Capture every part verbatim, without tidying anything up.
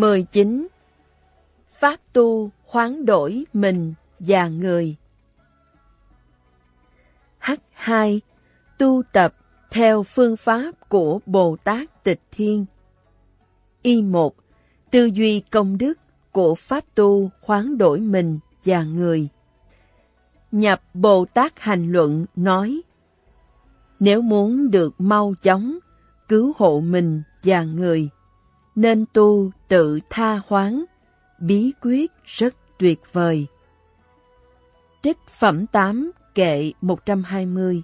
mười chín. Pháp tu hoán đổi mình và người. H hai. Tu tập theo phương pháp của Bồ Tát Tịch Thiên. Y một. Tư duy công đức của Pháp tu hoán đổi mình và người. Nhập Bồ Tát Hành Luận nói: nếu muốn được mau chóng cứu hộ mình và người, nên tu tự tha hoán, bí quyết rất tuyệt vời. Trích phẩm tám, kệ một trăm hai mươi.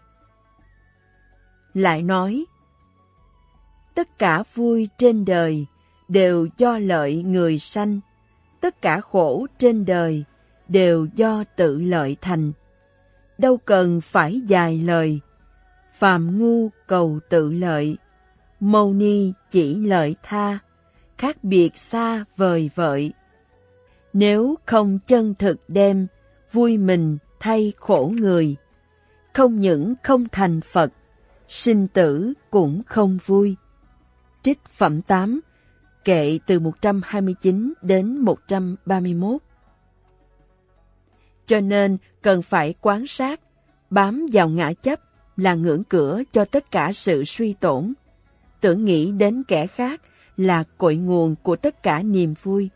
Lại nói: tất cả vui trên đời đều do lợi người sanh, tất cả khổ trên đời đều do tự lợi thành. Đâu cần phải dài lời, phàm ngu cầu tự lợi, mâu ni chỉ lợi tha, khác biệt xa vời vợi. Nếu không chân thực đem vui mình thay khổ người, không những không thành Phật, sinh tử cũng không vui. Trích phẩm tám, kệ từ một trăm hai mươi chín đến một trăm ba mươi mốt. Cho nên cần phải quán sát, bám vào ngã chấp là ngưỡng cửa cho tất cả sự suy tổn. Tưởng nghĩ đến kẻ khác là cội nguồn của tất cả niềm vui.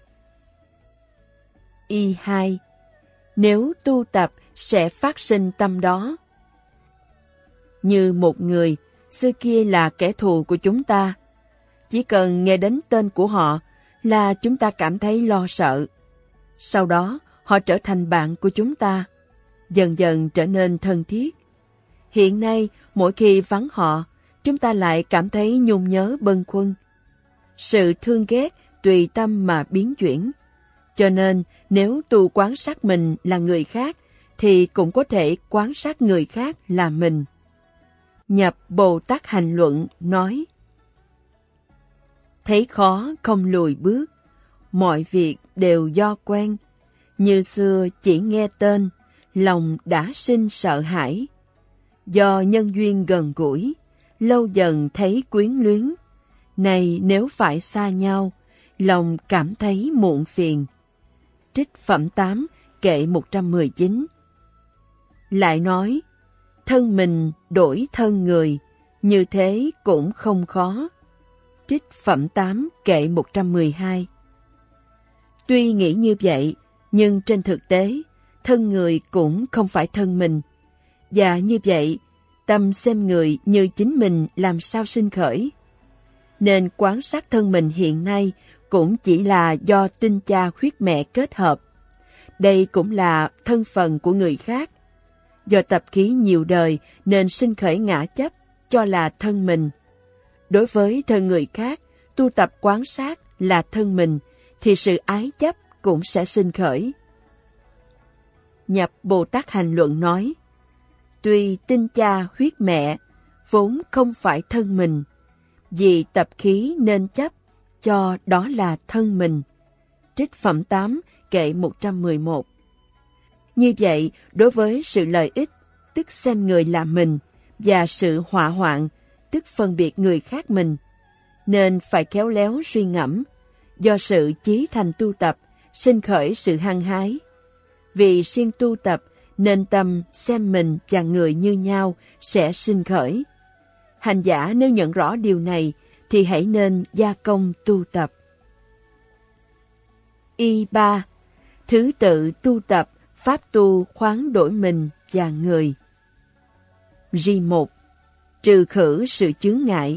Y hai. Nếu tu tập sẽ phát sinh tâm đó. Như một người, xưa kia là kẻ thù của chúng ta. Chỉ cần nghe đến tên của họ là chúng ta cảm thấy lo sợ. Sau đó, họ trở thành bạn của chúng ta, dần dần trở nên thân thiết. Hiện nay, mỗi khi vắng họ, chúng ta lại cảm thấy nhung nhớ bâng khuâng. Sự thương ghét tùy tâm mà biến chuyển. Cho nên, nếu tu quán sát mình là người khác, thì cũng có thể quán sát người khác là mình. Nhập Bồ Tát Hành Luận nói: thấy khó không lùi bước, mọi việc đều do quen. Như xưa chỉ nghe tên, lòng đã sinh sợ hãi. Do nhân duyên gần gũi, lâu dần thấy quyến luyến. Này nếu phải xa nhau, lòng cảm thấy muộn phiền. Trích phẩm tám, kệ một trăm mười chín. Lại nói: thân mình đổi thân người, như thế cũng không khó. Trích phẩm tám, kệ một trăm mười hai. Tuy nghĩ như vậy, nhưng trên thực tế, thân người cũng không phải thân mình. Và như vậy, tâm xem người như chính mình làm sao sinh khởi. Nên quán sát thân mình hiện nay cũng chỉ là do tinh cha khuyết mẹ kết hợp. Đây cũng là thân phận của người khác. Do tập khí nhiều đời nên sinh khởi ngã chấp, cho là thân mình. Đối với thân người khác, tu tập quán sát là thân mình, thì sự ái chấp cũng sẽ sinh khởi. Nhập Bồ Tát Hành Luận nói: tuy tinh cha huyết mẹ vốn không phải thân mình, vì tập khí nên chấp, cho đó là thân mình. Trích phẩm tám, kệ một trăm mười một. Như vậy, đối với sự lợi ích, tức xem người là mình, và sự họa hoạn, tức phân biệt người khác mình, nên phải khéo léo suy ngẫm. Do sự chí thành tu tập, sinh khởi sự hăng hái. Vì siêng tu tập, nên tâm xem mình và người như nhau sẽ sinh khởi. Hành giả nếu nhận rõ điều này, thì hãy nên gia công tu tập. Y ba. Thứ tự tu tập, pháp tu khoáng đổi mình và người. G một. Trừ khử sự chướng ngại.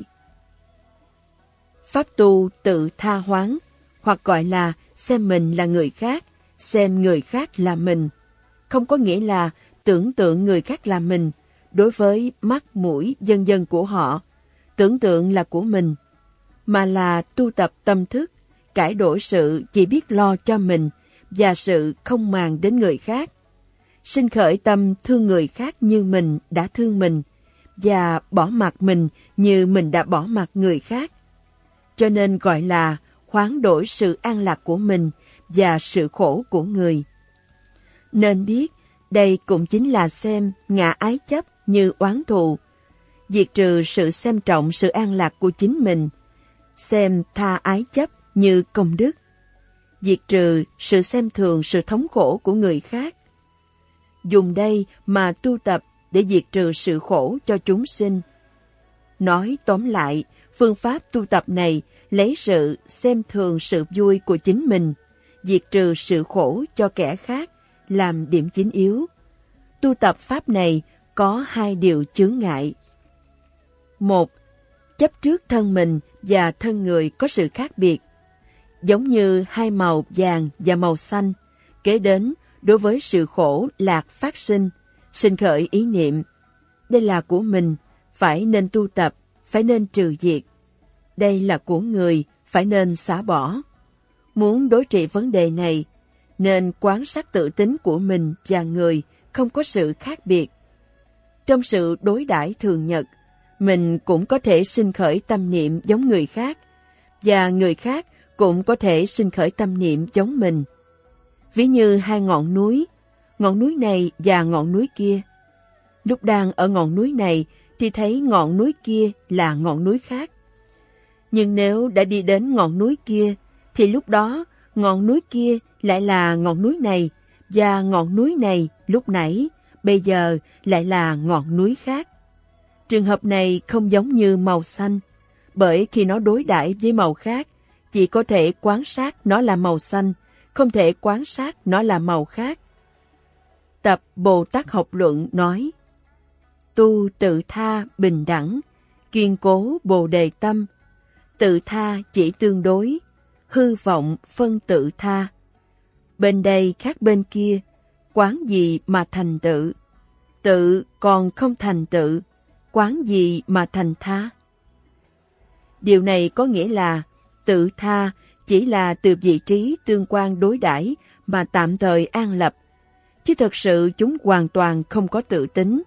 Pháp tu tự tha hoán, hoặc gọi là xem mình là người khác, xem người khác là mình, không có nghĩa là tưởng tượng người khác là mình. Đối với mắt, mũi, vân vân của họ, tưởng tượng là của mình, mà là tu tập tâm thức, cải đổi sự chỉ biết lo cho mình và sự không màng đến người khác. Sinh khởi tâm thương người khác như mình đã thương mình, và bỏ mặc mình như mình đã bỏ mặc người khác. Cho nên gọi là hoán đổi sự an lạc của mình và sự khổ của người. Nên biết, đây cũng chính là xem ngã ái chấp như oán thù, diệt trừ sự xem trọng sự an lạc của chính mình, xem tha ái chấp như công đức, diệt trừ sự xem thường, sự thống khổ của người khác. Dùng đây mà tu tập để diệt trừ sự khổ cho chúng sinh. Nói tóm lại, phương pháp tu tập này lấy sự xem thường sự vui của chính mình, diệt trừ sự khổ cho kẻ khác, làm điểm chính yếu. Tu tập pháp này có hai điều chướng ngại. Một, chấp trước thân mình và thân người có sự khác biệt. Giống như hai màu vàng và màu xanh, kế đến đối với sự khổ lạc phát sinh, sinh khởi ý niệm. Đây là của mình, phải nên tu tập, phải nên trừ diệt. Đây là của người, phải nên xả bỏ. Muốn đối trị vấn đề này, nên quán sát tự tính của mình và người không có sự khác biệt. Trong sự đối đãi thường nhật, mình cũng có thể sinh khởi tâm niệm giống người khác, và người khác cũng có thể sinh khởi tâm niệm giống mình. Ví như hai ngọn núi, ngọn núi này và ngọn núi kia. Lúc đang ở ngọn núi này thì thấy ngọn núi kia là ngọn núi khác. Nhưng nếu đã đi đến ngọn núi kia, thì lúc đó ngọn núi kia lại là ngọn núi này, và ngọn núi này lúc nãy, bây giờ lại là ngọn núi khác. Trường hợp này không giống như màu xanh, bởi khi nó đối đãi với màu khác, chỉ có thể quan sát nó là màu xanh, không thể quan sát nó là màu khác. Tập Bồ Tát Học Luận nói, tu tự tha bình đẳng, kiên cố bồ đề tâm, tự tha chỉ tương đối, hư vọng phân tự tha. Bên đây khác bên kia, quán gì mà thành tự, tự còn không thành tự, quán gì mà thành tha. Điều này có nghĩa là tự tha chỉ là từ vị trí tương quan đối đãi mà tạm thời an lập, chứ thật sự chúng hoàn toàn không có tự tính.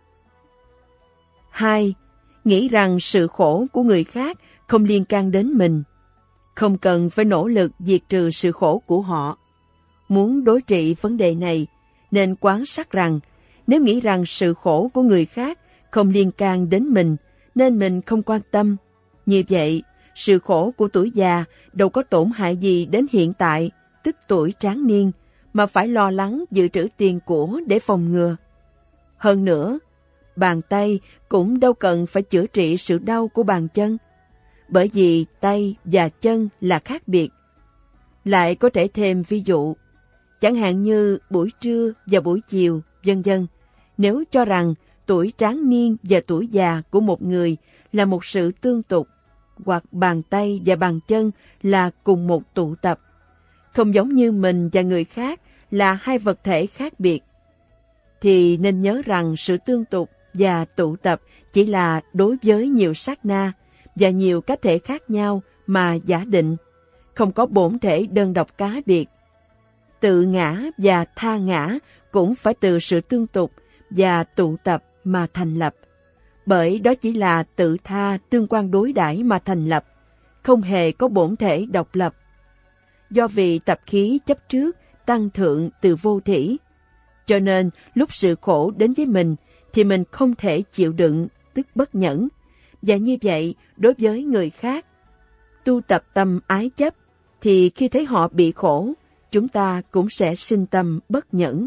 Hai, nghĩ rằng sự khổ của người khác không liên can đến mình, không cần phải nỗ lực diệt trừ sự khổ của họ. Muốn đối trị vấn đề này, nên quán sát rằng nếu nghĩ rằng sự khổ của người khác không liên can đến mình, nên mình không quan tâm. Như vậy, sự khổ của tuổi già đâu có tổn hại gì đến hiện tại, tức tuổi tráng niên, mà phải lo lắng dự trữ tiền của để phòng ngừa. Hơn nữa, bàn tay cũng đâu cần phải chữa trị sự đau của bàn chân, bởi vì tay và chân là khác biệt. Lại có thể thêm ví dụ, chẳng hạn như buổi trưa và buổi chiều, vân vân. Nếu cho rằng tuổi tráng niên và tuổi già của một người là một sự tương tục, hoặc bàn tay và bàn chân là cùng một tụ tập, không giống như mình và người khác là hai vật thể khác biệt, thì nên nhớ rằng sự tương tục và tụ tập chỉ là đối với nhiều sát na và nhiều cá thể khác nhau mà giả định, không có bổn thể đơn độc cá biệt. Tự ngã và tha ngã cũng phải từ sự tương tục và tụ tập mà thành lập, bởi đó chỉ là tự tha tương quan đối đãi mà thành lập, không hề có bổn thể độc lập. Do vì tập khí chấp trước tăng thượng từ vô thỉ, cho nên lúc sự khổ đến với mình thì mình không thể chịu đựng, tức bất nhẫn, và như vậy đối với người khác. Tu tập tâm ái chấp, thì khi thấy họ bị khổ, chúng ta cũng sẽ sinh tâm bất nhẫn.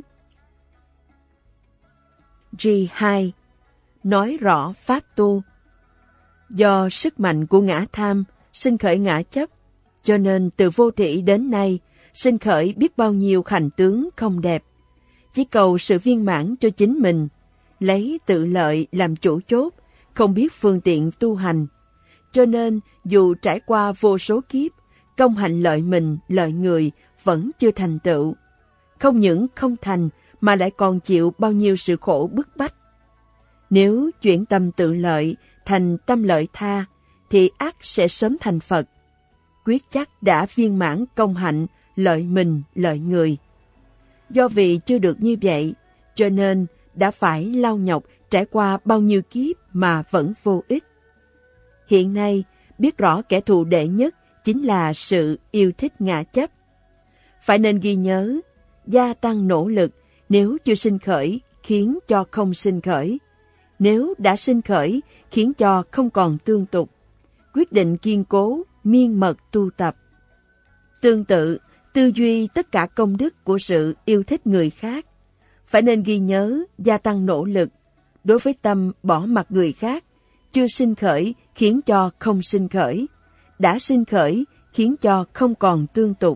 G hai. Nói rõ pháp tu. Do sức mạnh của ngã tham, sinh khởi ngã chấp, cho nên từ vô thỉ đến nay, sinh khởi biết bao nhiêu hành tướng không đẹp. Chỉ cầu sự viên mãn cho chính mình, lấy tự lợi làm chủ chốt, không biết phương tiện tu hành. Cho nên, dù trải qua vô số kiếp, công hạnh lợi mình, lợi người, vẫn chưa thành tựu. Không những không thành, mà lại còn chịu bao nhiêu sự khổ bức bách. Nếu chuyển tâm tự lợi thành tâm lợi tha, thì ắt sẽ sớm thành Phật. Quyết chắc đã viên mãn công hạnh, lợi mình, lợi người. Do vì chưa được như vậy, cho nên đã phải lao nhọc trải qua bao nhiêu kiếp mà vẫn vô ích. Hiện nay, biết rõ kẻ thù đệ nhất chính là sự yêu thích ngã chấp. Phải nên ghi nhớ, gia tăng nỗ lực nếu chưa sinh khởi khiến cho không sinh khởi. Nếu đã sinh khởi khiến cho không còn tương tục. Quyết định kiên cố, miên mật tu tập. Tương tự, tư duy tất cả công đức của sự yêu thích người khác, phải nên ghi nhớ gia tăng nỗ lực đối với tâm bỏ mặc người khác, chưa sinh khởi khiến cho không sinh khởi, đã sinh khởi khiến cho không còn tương tục.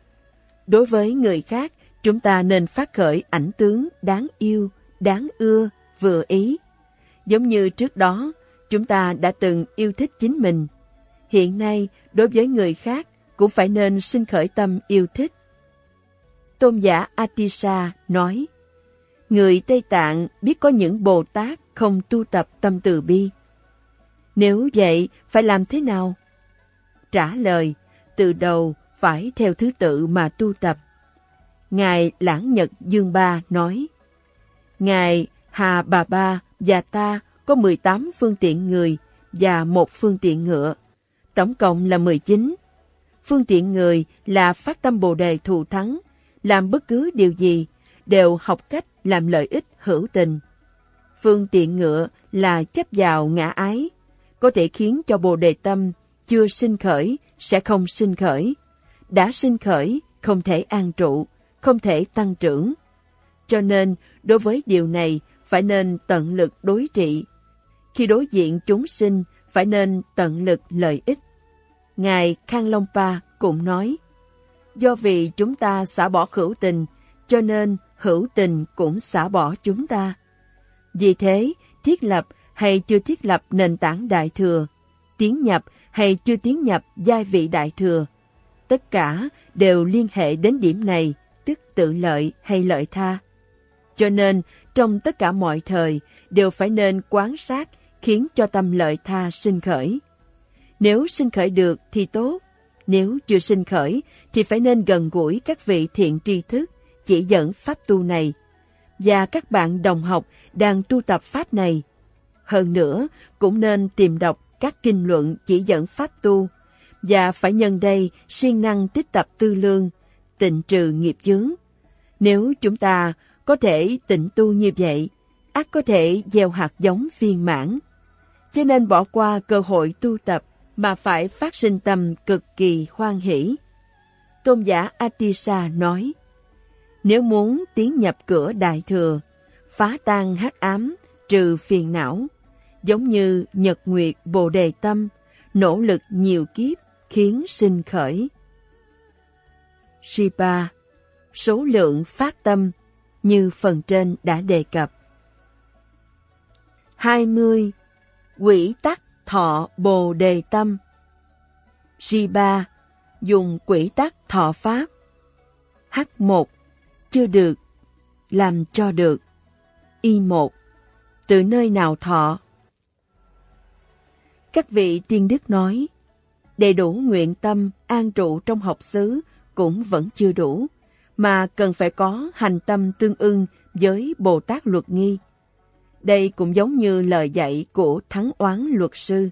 Đối với người khác, chúng ta nên phát khởi ảnh tướng đáng yêu, đáng ưa, vừa ý. Giống như trước đó, chúng ta đã từng yêu thích chính mình. Hiện nay, đối với người khác, cũng phải nên sinh khởi tâm yêu thích. Tôn giả Atisa nói, người Tây Tạng biết có những Bồ Tát không tu tập tâm từ bi. Nếu vậy, phải làm thế nào? Trả lời, từ đầu phải theo thứ tự mà tu tập. Ngài Lãng Nhật Dương Ba nói, Ngài Hà Bà Ba và ta có mười tám phương tiện người và một phương tiện ngựa, tổng cộng là mười chín. Phương tiện người là phát tâm Bồ Đề thù thắng, làm bất cứ điều gì đều học cách làm lợi ích hữu tình. Phương tiện ngựa là chấp vào ngã ái, có thể khiến cho Bồ Đề tâm chưa sinh khởi sẽ không sinh khởi, đã sinh khởi không thể an trụ, không thể tăng trưởng. Cho nên, đối với điều này phải nên tận lực đối trị. Khi đối diện chúng sinh, phải nên tận lực lợi ích. Ngài Khang Long Pa cũng nói, do vì chúng ta xả bỏ hữu tình, cho nên hữu tình cũng xả bỏ chúng ta. Vì thế, thiết lập hay chưa thiết lập nền tảng Đại Thừa, tiến nhập hay chưa tiến nhập giai vị Đại Thừa, tất cả đều liên hệ đến điểm này, tức tự lợi hay lợi tha. Cho nên, trong tất cả mọi thời, đều phải nên quan sát khiến cho tâm lợi tha sinh khởi. Nếu sinh khởi được thì tốt, nếu chưa sinh khởi thì phải nên gần gũi các vị thiện tri thức chỉ dẫn pháp tu này, và các bạn đồng học đang tu tập pháp này. Hơn nữa, cũng nên tìm đọc các kinh luận chỉ dẫn pháp tu, và phải nhân đây siêng năng tích tập tư lương, tịnh trừ nghiệp chướng. Nếu chúng ta có thể tịnh tu như vậy, ắt có thể gieo hạt giống viên mãn. Cho nên bỏ qua cơ hội tu tập mà phải phát sinh tâm cực kỳ hoan hỷ. Tôn giả Atisa nói, nếu muốn tiến nhập cửa Đại Thừa, phá tan hắc ám, trừ phiền não, giống như nhật nguyệt Bồ Đề tâm, nỗ lực nhiều kiếp khiến sinh khởi. Sipa, số lượng phát tâm như phần trên đã đề cập. hai mươi. Quỹ tắc thọ Bồ Đề tâm. Sipa, dùng quỹ tắc thọ pháp. H một. Chưa được, làm cho được. Y một. Từ nơi nào thọ? Các vị tiên đức nói, đầy đủ nguyện tâm an trụ trong học xứ cũng vẫn chưa đủ, mà cần phải có hành tâm tương ưng với Bồ Tát luật nghi. Đây cũng giống như lời dạy của Thắng Oán luật sư.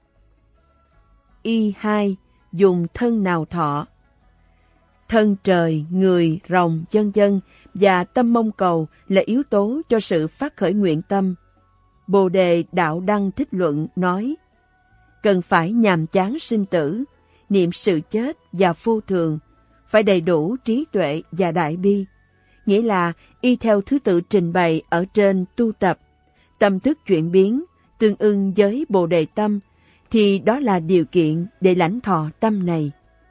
Y hai. Dùng thân nào thọ? Thân trời, người, rồng, vân vân và tâm mong cầu là yếu tố cho sự phát khởi nguyện tâm. Bồ Đề Đạo Đăng Thích Luận nói, cần phải nhàm chán sinh tử, niệm sự chết và vô thường, phải đầy đủ trí tuệ và đại bi, nghĩa là y theo thứ tự trình bày ở trên tu tập, tâm thức chuyển biến, tương ưng với Bồ Đề tâm, thì đó là điều kiện để lãnh thọ tâm này.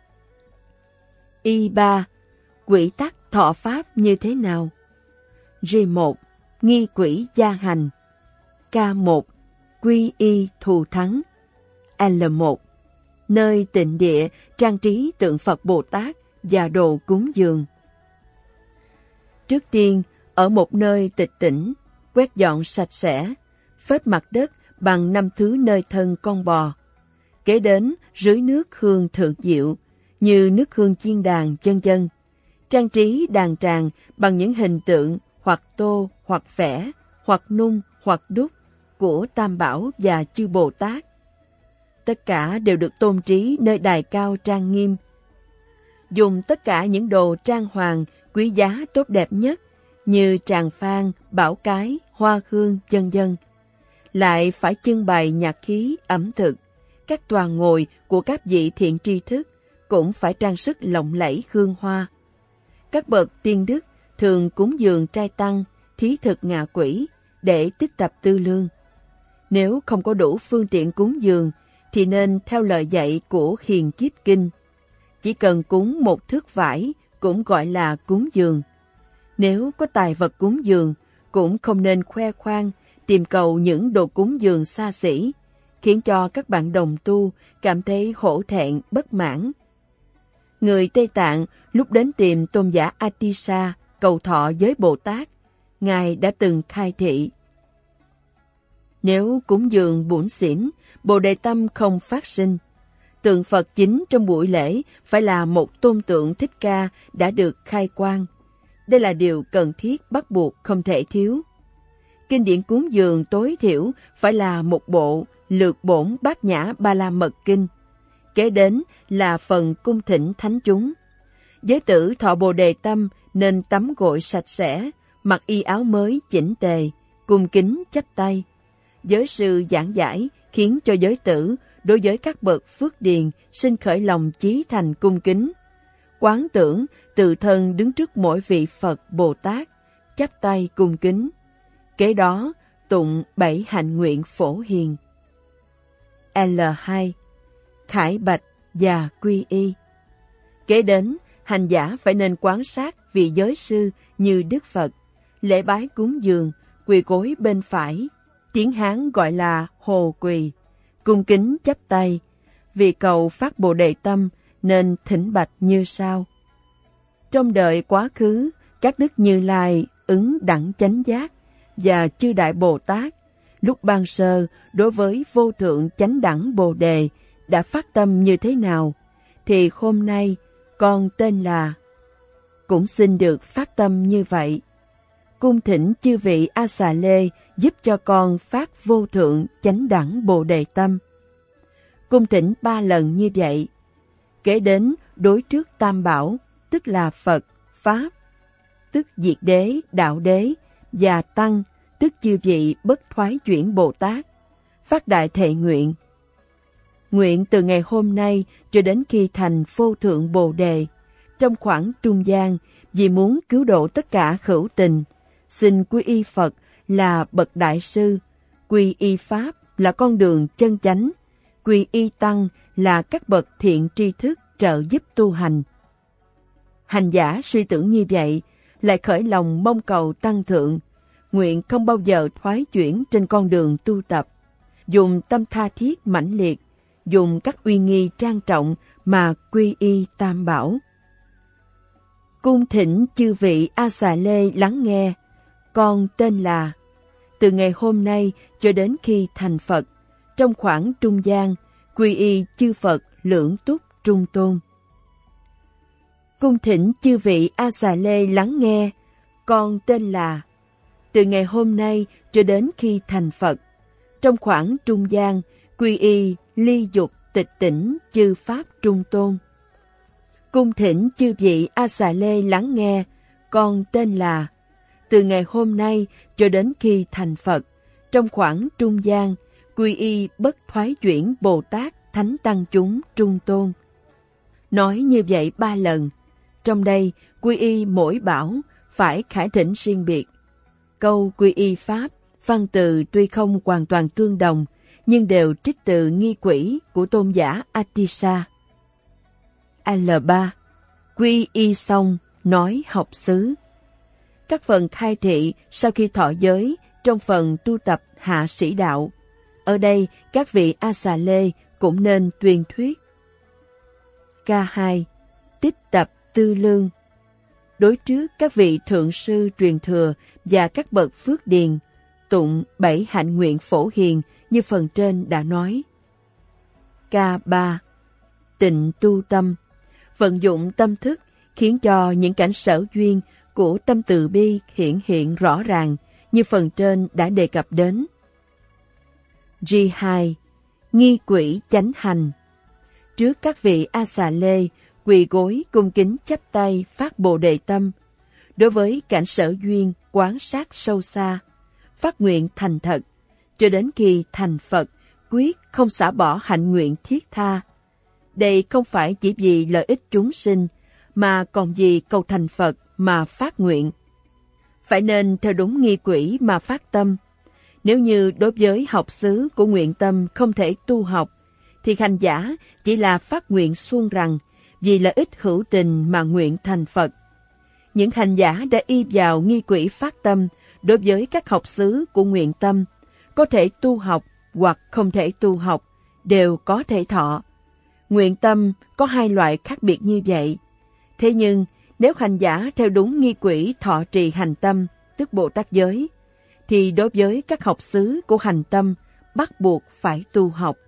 Y ba. Quỹ tắc thọ pháp như thế nào? G một. Nghi quỹ gia hành. K một. Quy y thù thắng. L một. Nơi tịnh địa trang trí tượng Phật Bồ Tát và đồ cúng dường. Trước tiên, ở một nơi tịch tĩnh, quét dọn sạch sẽ, phết mặt đất bằng năm thứ nơi thân con bò. Kế đến rưới nước hương thượng diệu, như nước hương chiên đàn, vân vân. Trang trí đàn tràng bằng những hình tượng hoặc tô, hoặc vẽ, hoặc nung, hoặc đúc của Tam Bảo và chư Bồ Tát. Tất cả đều được tôn trí nơi đài cao trang nghiêm. Dùng tất cả những đồ trang hoàng quý giá tốt đẹp nhất như tràng phan, bảo cái, hoa hương, vân vân. Lại phải trưng bày nhạc khí, ẩm thực, các tòa ngồi của các vị thiện tri thức cũng phải trang sức lộng lẫy hương hoa. Các bậc tiên đức thường cúng dường trai tăng, thí thực ngạ quỷ để tích tập tư lương. Nếu không có đủ phương tiện cúng dường, thì nên theo lời dạy của Hiền Kiếp Kinh. Chỉ cần cúng một thước vải cũng gọi là cúng dường. Nếu có tài vật cúng dường, cũng không nên khoe khoang, tìm cầu những đồ cúng dường xa xỉ, khiến cho các bạn đồng tu cảm thấy hổ thẹn, bất mãn. Người Tây Tạng lúc đến tìm tôn giả Atisa cầu thọ với Bồ Tát, Ngài đã từng khai thị: nếu cúng dường bủn xỉn, Bồ Đề tâm không phát sinh. Tượng Phật chính trong buổi lễ phải là một tôn tượng Thích Ca đã được khai quang. Đây là điều cần thiết bắt buộc không thể thiếu. Kinh điển cúng dường tối thiểu phải là một bộ Lược Bổn Bát Nhã Ba La Mật Kinh. Kế đến là phần cung thỉnh thánh chúng. Giới tử thọ Bồ Đề tâm nên tắm gội sạch sẽ, mặc y áo mới chỉnh tề, cung kính chắp tay. Giới sư giảng giải khiến cho giới tử đối với các bậc phước điền sinh khởi lòng chí thành cung kính. Quán tưởng tự thân đứng trước mỗi vị Phật Bồ Tát, chắp tay cung kính. Kế đó tụng bảy hạnh nguyện phổ hiền. L hai. Khải bạch và quy y. Kế đến, hành giả phải nên quan sát vị giới sư như Đức Phật, lễ bái cúng dường, quỳ gối bên phải, tiếng Hán gọi là hồ quỳ, cung kính chắp tay. Vì cầu phát Bồ Đề tâm nên thỉnh bạch như sau: trong đời quá khứ, các đức Như Lai, Ứng Đẳng Chánh Giác và chư Đại Bồ Tát lúc ban sơ đối với vô thượng chánh đẳng Bồ Đề đã phát tâm như thế nào, thì hôm nay con tên là cũng xin được phát tâm như vậy. Cung thỉnh chư vị A Xà Lê giúp cho con phát vô thượng chánh đẳng Bồ Đề tâm. Cung thỉnh ba lần như vậy. Kế đến đối trước Tam Bảo, tức là Phật, Pháp, tức Diệt Đế, Đạo Đế, và Tăng, tức chư vị bất thoái chuyển Bồ Tát, phát đại thệ nguyện. Nguyện từ ngày hôm nay cho đến khi thành vô thượng Bồ Đề, trong khoảng trung gian, vì muốn cứu độ tất cả hữu tình, xin quy y Phật là bậc đại sư, quy y Pháp là con đường chân chánh, quy y Tăng là các bậc thiện tri thức trợ giúp tu hành. Hành giả suy tưởng như vậy, lại khởi lòng mong cầu tăng thượng, nguyện không bao giờ thoái chuyển trên con đường tu tập, dùng tâm tha thiết mãnh liệt, dùng các uy nghi trang trọng mà quy y Tam Bảo. Cung thỉnh chư vị A Xà Lê lắng nghe, con tên là, từ ngày hôm nay cho đến khi thành Phật, trong khoảng trung gian, quy y chư Phật lưỡng túc trung tôn. Cung thỉnh chư vị A Xà Lê lắng nghe, con tên là, từ ngày hôm nay cho đến khi thành Phật, trong khoảng trung gian, quy y ly dục tịch tỉnh chư Pháp trung tôn. Cung thỉnh chư vị A Xà Lê lắng nghe, con tên là, từ ngày hôm nay cho đến khi thành Phật, trong khoảng trung gian, quy y bất thoái chuyển Bồ Tát Thánh Tăng chúng trung tôn. Nói như vậy ba lần. Trong đây, quy y mỗi bảo phải khải thỉnh riêng biệt. Câu quy y Pháp, văn từ tuy không hoàn toàn tương đồng, nhưng đều trích từ nghi quỹ của tôn giả Atisa. L ba. Quy y xong, nói học xứ. Các phần khai thị sau khi thọ giới trong phần tu tập hạ sĩ đạo. Ở đây, các vị A Xà Lê cũng nên tuyên thuyết. K hai. Tích tập tư lương. Đối trước các vị thượng sư truyền thừa và các bậc phước điền, tụng bảy hạnh nguyện phổ hiền như phần trên đã nói. K ba. Tịnh tu tâm. Vận dụng tâm thức khiến cho những cảnh sở duyên của tâm từ bi hiện hiện rõ ràng như phần trên đã đề cập đến. G hai. Nghi quỷ chánh hành. Trước các vị A Xà Lê, quỳ gối cung kính chắp tay phát Bồ Đề tâm. Đối với cảnh sở duyên quán sát sâu xa, phát nguyện thành thật, cho đến khi thành Phật quyết không xả bỏ hạnh nguyện thiết tha. Đây không phải chỉ vì lợi ích chúng sinh, mà còn vì cầu thành Phật mà phát nguyện. Phải nên theo đúng nghi quỹ mà phát tâm. Nếu như đối với học xứ của nguyện tâm không thể tu học, thì hành giả chỉ là phát nguyện suông rằng vì lợi ích hữu tình mà nguyện thành Phật. Những hành giả đã y vào nghi quỹ phát tâm đối với các học xứ của nguyện tâm, có thể tu học hoặc không thể tu học, đều có thể thọ. Nguyện tâm có hai loại khác biệt như vậy. Thế nhưng, nếu hành giả theo đúng nghi quỹ thọ trì hành tâm, tức Bồ Tát giới, thì đối với các học xứ của hành tâm bắt buộc phải tu học.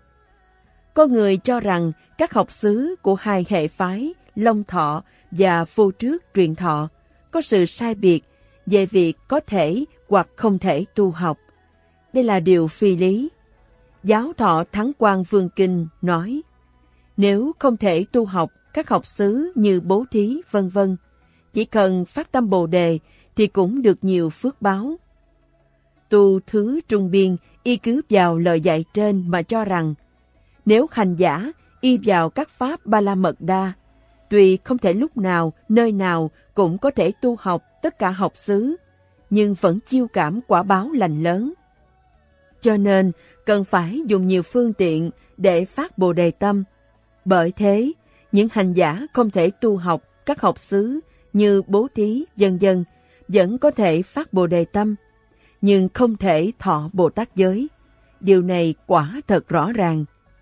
Có người cho rằng các học xứ của hai hệ phái Long Thọ và Vô Trước Truyền Thọ có sự sai biệt về việc có thể hoặc không thể tu học. Đây là điều phi lý. Giáo Thọ Thắng Quang Vương Kinh nói, nếu không thể tu học các học xứ như bố thí vân vân, chỉ cần phát tâm Bồ Đề thì cũng được nhiều phước báo. Tu Thứ Trung Biên y cứ vào lời dạy trên mà cho rằng, nếu hành giả y vào các pháp Ba La Mật Đa, tuy không thể lúc nào, nơi nào cũng có thể tu học tất cả học xứ, nhưng vẫn chiêu cảm quả báo lành lớn. Cho nên, cần phải dùng nhiều phương tiện để phát Bồ Đề tâm. Bởi thế, những hành giả không thể tu học các học xứ như bố thí, vân vân vẫn có thể phát Bồ Đề tâm, nhưng không thể thọ Bồ Tát giới. Điều này quả thật rõ ràng.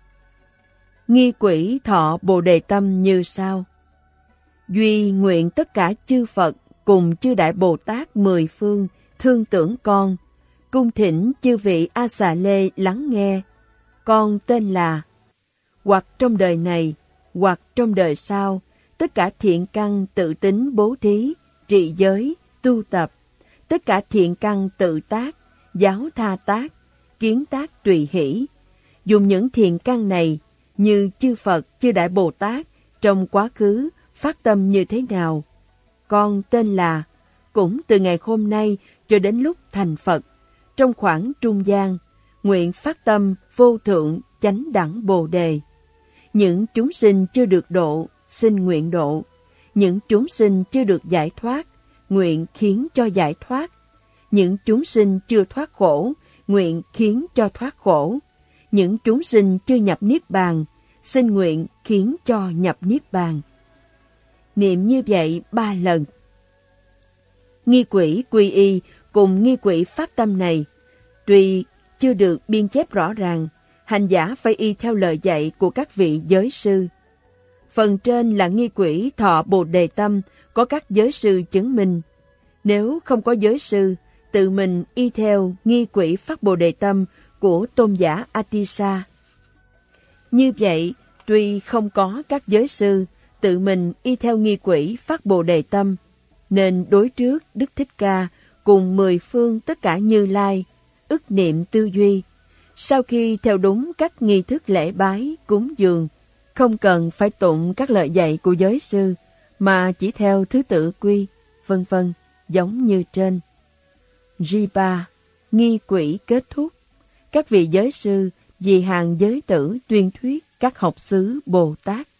Nghi quỹ thọ Bồ Đề tâm như sau. Duy nguyện tất cả chư Phật cùng chư Đại Bồ Tát mười phương thương tưởng con, cung thỉnh chư vị A Xà Lê lắng nghe. Con tên là, hoặc trong đời này, hoặc trong đời sau, tất cả thiện căn tự tính bố thí, trị giới, tu tập, tất cả thiện căn tự tác, giáo tha tác, kiến tác tùy hỷ. Dùng những thiện căn này như chư Phật, chư Đại Bồ Tát trong quá khứ phát tâm như thế nào. Con tên là, cũng từ ngày hôm nay cho đến lúc thành Phật, trong khoảng trung gian, nguyện phát tâm vô thượng chánh đẳng Bồ Đề. Những chúng sinh chưa được độ, xin nguyện độ. Những chúng sinh chưa được giải thoát, nguyện khiến cho giải thoát. Những chúng sinh chưa thoát khổ, nguyện khiến cho thoát khổ. Những chúng sinh chưa nhập Niết Bàn, xin nguyện khiến cho nhập Niết Bàn. Niệm như vậy ba lần. Nghi quỹ quy y cùng nghi quỹ phát tâm này, tuy chưa được biên chép rõ ràng, hành giả phải y theo lời dạy của các vị giới sư. Phần trên là nghi quỹ thọ Bồ Đề tâm có các giới sư chứng minh. Nếu không có giới sư, tự mình y theo nghi quỹ phát Bồ Đề tâm của tôn giả Atisa. Như vậy, tuy không có các giới sư, tự mình y theo nghi quỹ phát Bồ Đề tâm, nên đối trước Đức Thích Ca cùng mười phương tất cả Như Lai, ức niệm tư duy. Sau khi theo đúng các nghi thức lễ bái, cúng dường, không cần phải tụng các lời dạy của giới sư, mà chỉ theo thứ tự quy, vân vân, giống như trên. G ba. Nghi quỹ kết thúc. Các vị giới sư vì hàng giới tử tuyên thuyết các học xứ Bồ Tát.